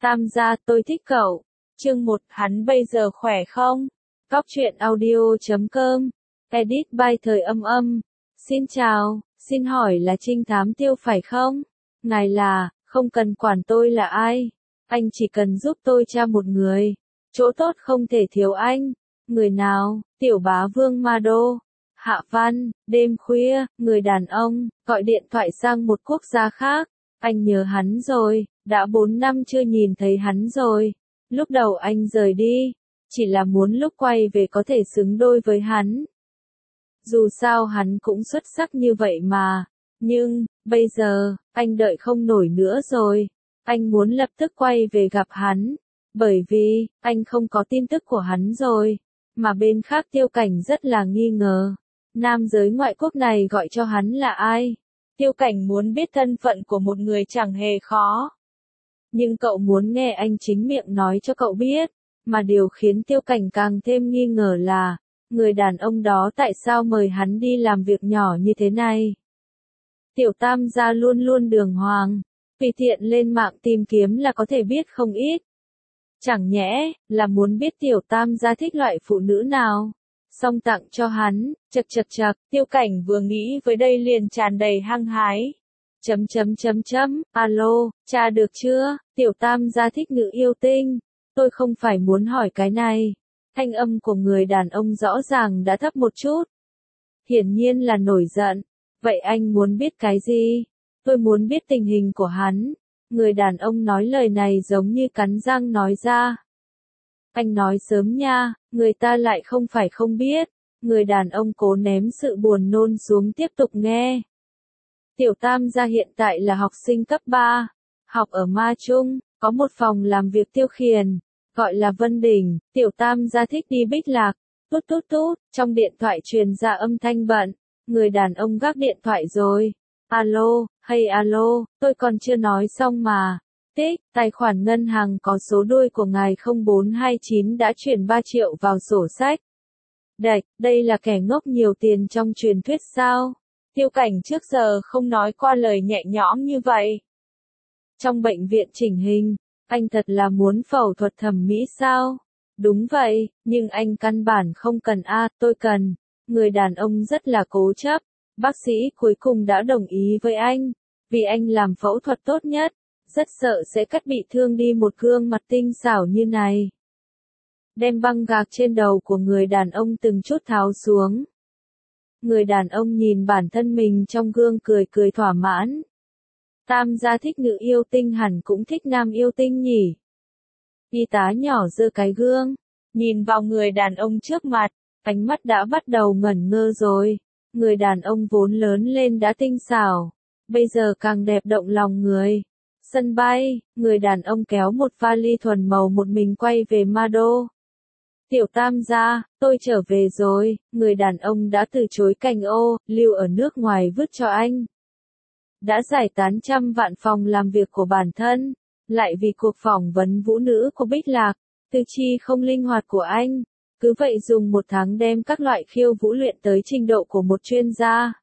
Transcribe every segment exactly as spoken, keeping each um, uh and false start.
Tam gia, tôi thích cậu. Chương một, hắn bây giờ khỏe không? Góc truyện audio chấm com. Edit by Thời Âm Âm. Xin chào, xin hỏi là trinh thám Tiêu phải không? Ngài là, không cần quản tôi là ai. Anh chỉ cần giúp tôi tra một người. Chỗ tốt không thể thiếu anh. Người nào? Tiểu bá vương Ma Đô. Hạ Văn, đêm khuya, người đàn ông, gọi điện thoại sang một quốc gia khác. Anh nhớ hắn rồi, đã bốn năm chưa nhìn thấy hắn rồi. Lúc đầu anh rời đi, chỉ là muốn lúc quay về có thể xứng đôi với hắn. Dù sao hắn cũng xuất sắc như vậy mà. Nhưng, bây giờ, anh đợi không nổi nữa rồi. Anh muốn lập tức quay về gặp hắn. Bởi vì, anh không có tin tức của hắn rồi. Mà bên khác Tiêu Cảnh rất là nghi ngờ. Nam giới ngoại quốc này gọi cho hắn là ai? Tiêu Cảnh muốn biết thân phận của một người chẳng hề khó. Nhưng cậu muốn nghe anh chính miệng nói cho cậu biết. Mà điều khiến Tiêu Cảnh càng thêm nghi ngờ là, người đàn ông đó tại sao mời hắn đi làm việc nhỏ như thế này? Tiểu Tam gia luôn luôn đường hoàng, tùy tiện lên mạng tìm kiếm là có thể biết không ít. Chẳng nhẽ, là muốn biết Tiểu Tam gia thích loại phụ nữ nào? Xong tặng cho hắn, chật chật chật, Tiêu Cảnh vừa nghĩ với đây liền tràn đầy hăng hái. Chấm chấm chấm chấm, alo, tra được chưa? Tiểu Tam gia thích nữ yêu tinh. Tôi không phải muốn hỏi cái này. Thanh âm của người đàn ông rõ ràng đã thấp một chút. Hiển nhiên là nổi giận. Vậy anh muốn biết cái gì? Tôi muốn biết tình hình của hắn. Người đàn ông nói lời này giống như cắn răng nói ra. Anh nói sớm nha, người ta lại không phải không biết. Người đàn ông cố ném sự buồn nôn xuống tiếp tục nghe. Tiểu Tam gia hiện tại là học sinh cấp ba, học ở Ma Trung, có một phòng làm việc tiêu khiển, gọi là Vân Đình. Tiểu Tam gia thích đi Bích Lạc. Tút tút tút, trong điện thoại truyền ra âm thanh bận. Người đàn ông gác điện thoại rồi. Alo, hay alo, tôi còn chưa nói xong mà. Tích, tài khoản ngân hàng có số đuôi của ngài không bốn hai chín đã chuyển ba triệu vào sổ sách. Đạch, đây là kẻ ngốc nhiều tiền trong truyền thuyết sao? Tiêu Cảnh trước giờ không nói qua lời nhẹ nhõm như vậy. Trong bệnh viện chỉnh hình, anh thật là muốn phẫu thuật thẩm mỹ sao? Đúng vậy, nhưng anh căn bản không cần a, tôi cần. Người đàn ông rất là cố chấp. Bác sĩ cuối cùng đã đồng ý với anh, vì anh làm phẫu thuật tốt nhất. Rất sợ sẽ cắt bị thương đi một gương mặt tinh xảo như này. Đem băng gạc trên đầu của người đàn ông từng chút tháo xuống. Người đàn ông nhìn bản thân mình trong gương cười cười thỏa mãn. Tam gia thích nữ yêu tinh hẳn cũng thích nam yêu tinh nhỉ. Y tá nhỏ giơ cái gương, nhìn vào người đàn ông trước mặt, ánh mắt đã bắt đầu ngẩn ngơ rồi. Người đàn ông vốn lớn lên đã tinh xảo, bây giờ càng đẹp động lòng người. Sân bay, người đàn ông kéo một vali thuần màu một mình quay về Ma Đô. Tiểu Tam gia, tôi trở về rồi. Người đàn ông đã từ chối cành ô, lưu ở nước ngoài vứt cho anh. Đã giải tán trăm vạn phòng làm việc của bản thân, lại vì cuộc phỏng vấn vũ nữ của Bích Lạc, tư chi không linh hoạt của anh. Cứ vậy dùng một tháng đem các loại khiêu vũ luyện tới trình độ của một chuyên gia.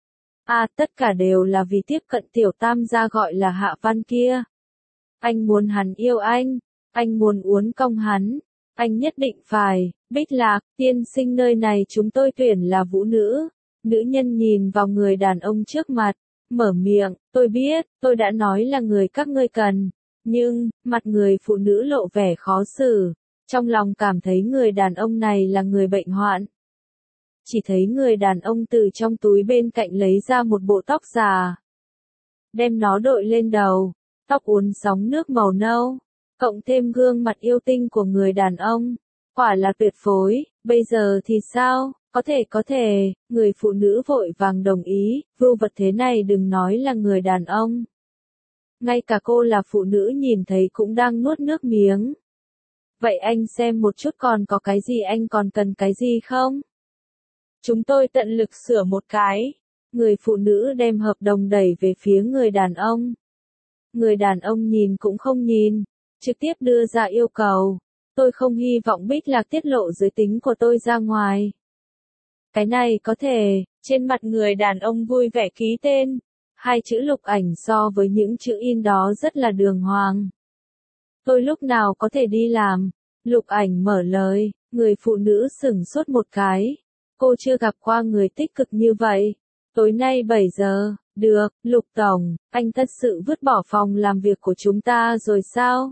À, tất cả đều là vì tiếp cận Tiểu Tam gia gọi là Hạ Văn kia. Anh muốn hắn yêu anh, anh muốn uốn cong hắn, anh nhất định phải. Bích Lạc, tiên sinh nơi này chúng tôi tuyển là vũ nữ. Nữ nhân nhìn vào người đàn ông trước mặt, mở miệng, tôi biết, tôi đã nói là người các ngươi cần. Nhưng, mặt người phụ nữ lộ vẻ khó xử, trong lòng cảm thấy người đàn ông này là người bệnh hoạn. Chỉ thấy người đàn ông từ trong túi bên cạnh lấy ra một bộ tóc già. Đem nó đội lên đầu, tóc uốn sóng nước màu nâu, cộng thêm gương mặt yêu tinh của người đàn ông. Quả là tuyệt phối, bây giờ thì sao? Có thể có thể, người phụ nữ vội vàng đồng ý, vưu vật thế này đừng nói là người đàn ông. Ngay cả cô là phụ nữ nhìn thấy cũng đang nuốt nước miếng. Vậy anh xem một chút còn có cái gì anh còn cần cái gì không? Chúng tôi tận lực sửa một cái. Người phụ nữ đem hợp đồng đẩy về phía người đàn ông. Người đàn ông nhìn cũng không nhìn, trực tiếp đưa ra yêu cầu. Tôi không hy vọng Bích Lạc tiết lộ giới tính của tôi ra ngoài. Cái này có thể, trên mặt người đàn ông vui vẻ ký tên. Hai chữ lục ảnh so với những chữ in đó rất là đường hoàng. tôi lúc nào có thể đi làm? Lục Ảnh mở lời, người phụ nữ sửng sốt một cái. Cô chưa gặp qua người tích cực như vậy. Tối nay bảy giờ, được, Lục Tổng, anh thật sự vứt bỏ phòng làm việc của chúng ta rồi sao?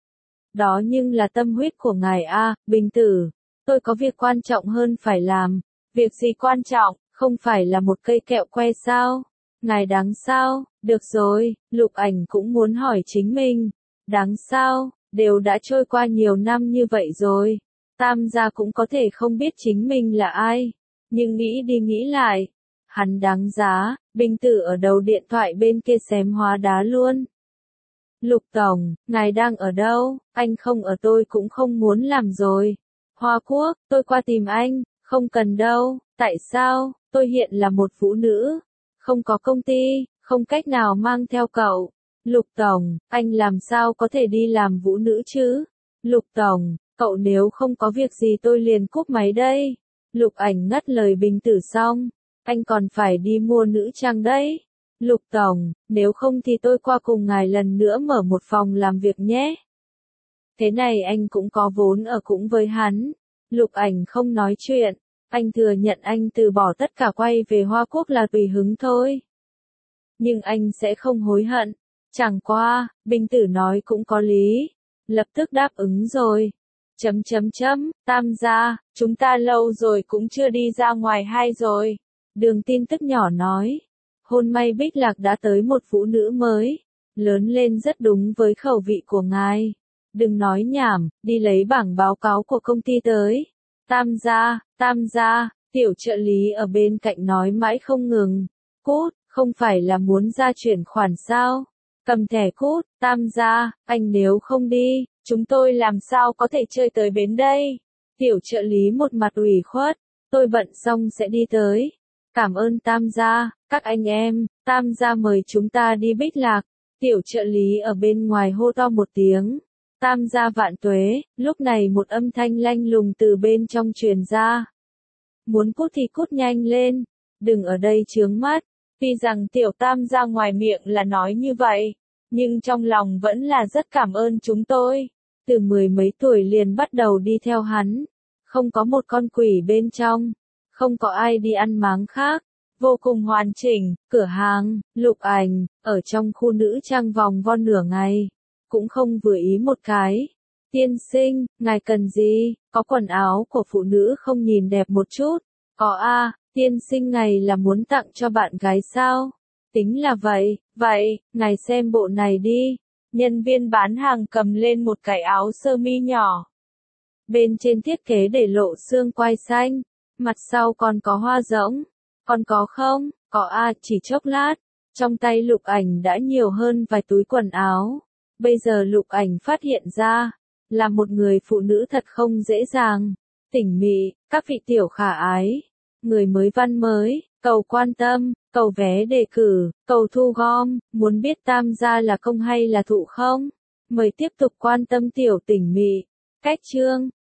Đó nhưng là tâm huyết của ngài a, Bình Tử. Tôi có việc quan trọng hơn phải làm. Việc gì quan trọng, không phải là một cây kẹo que sao? Ngài đáng sao? Được rồi, Lục Ảnh cũng muốn hỏi chính mình. Đáng sao? Đều đã trôi qua nhiều năm như vậy rồi. Tam gia cũng có thể không biết chính mình là ai. Nhưng nghĩ đi nghĩ lại. Hắn đáng giá, Bình Tử ở đầu điện thoại bên kia xém hóa đá luôn. Lục Tổng, ngài đang ở đâu? Anh không ở tôi cũng không muốn làm rồi. Hoa Quốc, tôi qua tìm anh, không cần đâu. Tại sao? Tôi hiện là một phụ nữ. Không có công ty, không cách nào mang theo cậu. Lục Tổng, anh làm sao có thể đi làm vũ nữ chứ? Lục Tổng, cậu nếu không có việc gì tôi liền cúp máy đây. Lục Ảnh ngắt lời Bình Tử xong. Anh còn phải đi mua nữ trang đấy. Lục Tổng, nếu không thì tôi qua cùng ngài lần nữa mở một phòng làm việc nhé. Thế này anh cũng có vốn ở cũng với hắn. Lục Ảnh không nói chuyện. Anh thừa nhận anh từ bỏ tất cả quay về Hoa Quốc là tùy hứng thôi. Nhưng anh sẽ không hối hận. Chẳng qua, Bình Tử nói cũng có lý. Lập tức đáp ứng rồi. Chấm chấm chấm, Tam gia, chúng ta lâu rồi cũng chưa đi ra ngoài hay rồi. Đường tin tức nhỏ nói. Hôm nay Bích Lạc đã tới một phụ nữ mới. Lớn lên rất đúng với khẩu vị của ngài. Đừng nói nhảm, đi lấy bảng báo cáo của công ty tới. Tam gia, Tam gia, tiểu trợ lý ở bên cạnh nói mãi không ngừng. Cút, không phải là muốn ra chuyển khoản sao? Cầm thẻ cút, Tam gia, anh nếu không đi, chúng tôi làm sao có thể chơi tới bến đây? Tiểu trợ lý một mặt ủy khuất, tôi bận xong sẽ đi tới. Cảm ơn Tam gia, các anh em, Tam gia mời chúng ta đi Bích Lạc. Tiểu trợ lý ở bên ngoài hô to một tiếng. Tam gia vạn tuế, lúc này một âm thanh lanh lùng từ bên trong truyền ra. Muốn cút thì cút nhanh lên, đừng ở đây chướng mắt. Tuy rằng tiểu Tam gia ngoài miệng là nói như vậy, nhưng trong lòng vẫn là rất cảm ơn chúng tôi. Từ mười mấy tuổi liền bắt đầu đi theo hắn. Không có một con quỷ bên trong. Không có ai đi ăn máng khác. Vô cùng hoàn chỉnh, cửa hàng, Lục Ảnh, ở trong khu nữ trang vòng vo nửa ngày. Cũng không vừa ý một cái. Tiên sinh, ngài cần gì? Có quần áo của phụ nữ không nhìn đẹp một chút? Có a, tiên sinh ngài là muốn tặng cho bạn gái sao? Tính là vậy, vậy, ngài xem bộ này đi. Nhân viên bán hàng cầm lên một cái áo sơ mi nhỏ. Bên trên thiết kế để lộ xương quai xanh, mặt sau còn có hoa rỗng. Còn có không? Có a, chỉ chốc lát. Trong tay Lục Ảnh đã nhiều hơn vài túi quần áo. Bây giờ Lục Ảnh phát hiện ra, là một người phụ nữ thật không dễ dàng. Tỉnh mị, các vị tiểu khả ái, người mới văn mới, cầu quan tâm, cầu vé đề cử, cầu thu gom, muốn biết Tam gia là công hay là thụ không? Mời tiếp tục quan tâm tiểu tỉnh mị. Cách chương